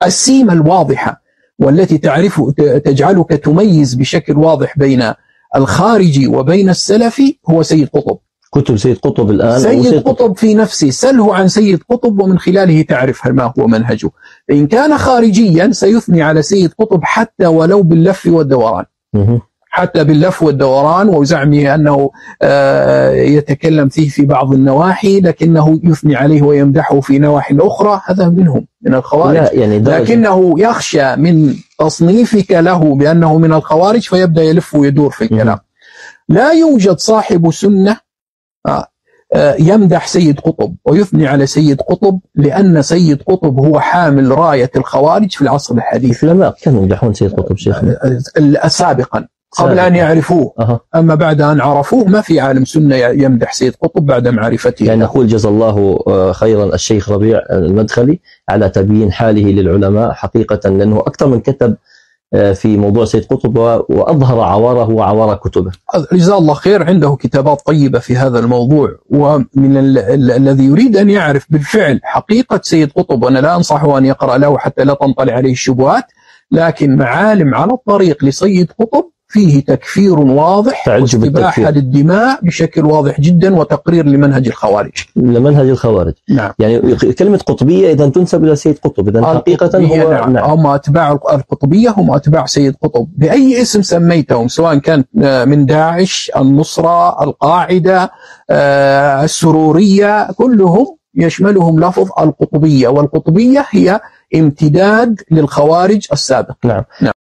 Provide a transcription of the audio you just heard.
السيمة الواضحة والتي تجعلك تميز بشكل واضح بين الخارجي وبين السلفي هو سيد قطب. كتب سيد قطب الآن، سيد قطب في نفسه سله عن سيد قطب ومن خلاله تعرف ما هو منهجه. إن كان خارجيا سيثني على سيد قطب حتى ولو باللف والدوران، حتى باللف والدوران، وزعمه أنه يتكلم فيه في بعض النواحي لكنه يثني عليه ويمدحه في نواحي أخرى. هذا منهم من الخوارج، يعني لكنه يخشى من تصنيفك له بأنه من الخوارج فيبدأ يلف ويدور في الكلام. لا يوجد صاحب سنة يمدح سيد قطب ويثني على سيد قطب، لأن سيد قطب هو حامل راية الخوارج في العصر الحديث. العلماء كانوا يمدحون سيد قطب شيخنا سابقا قبل أن يعرفوه. أما بعد أن عرفوه ما في عالم سنة يمدح سيد قطب بعد معرفته. يعني نقول جزا الله خيرا الشيخ ربيع المدخلي على تبيين حاله للعلماء حقيقة، لأنه أكثر من كتب في موضوع سيد قطب وأظهر عواره وعوار كتبه. جزاه الله خير، عنده كتابات طيبة في هذا الموضوع. ومن الذي يريد أن يعرف بالفعل حقيقة سيد قطب، وأنا لا أنصحه أن يقرأ له حتى لا تنطلع عليه الشبهات، لكن معالم على الطريق لسيد قطب فيه تكفير واضح واستباحة للدماء بشكل واضح جدا وتقرير لمنهج الخوارج. لمنهج الخوارج. نعم. يعني كلمة قطبية إذا تنسب إلى سيد قطب، إذا حقيقة هو نعم. هم أتباع القطبية، هم أتباع سيد قطب بأي اسم سميتهم، سواء كان من داعش، النصرة، القاعدة، السرورية، كلهم يشملهم لفظ القطبية، والقطبية هي امتداد للخوارج السابق. نعم.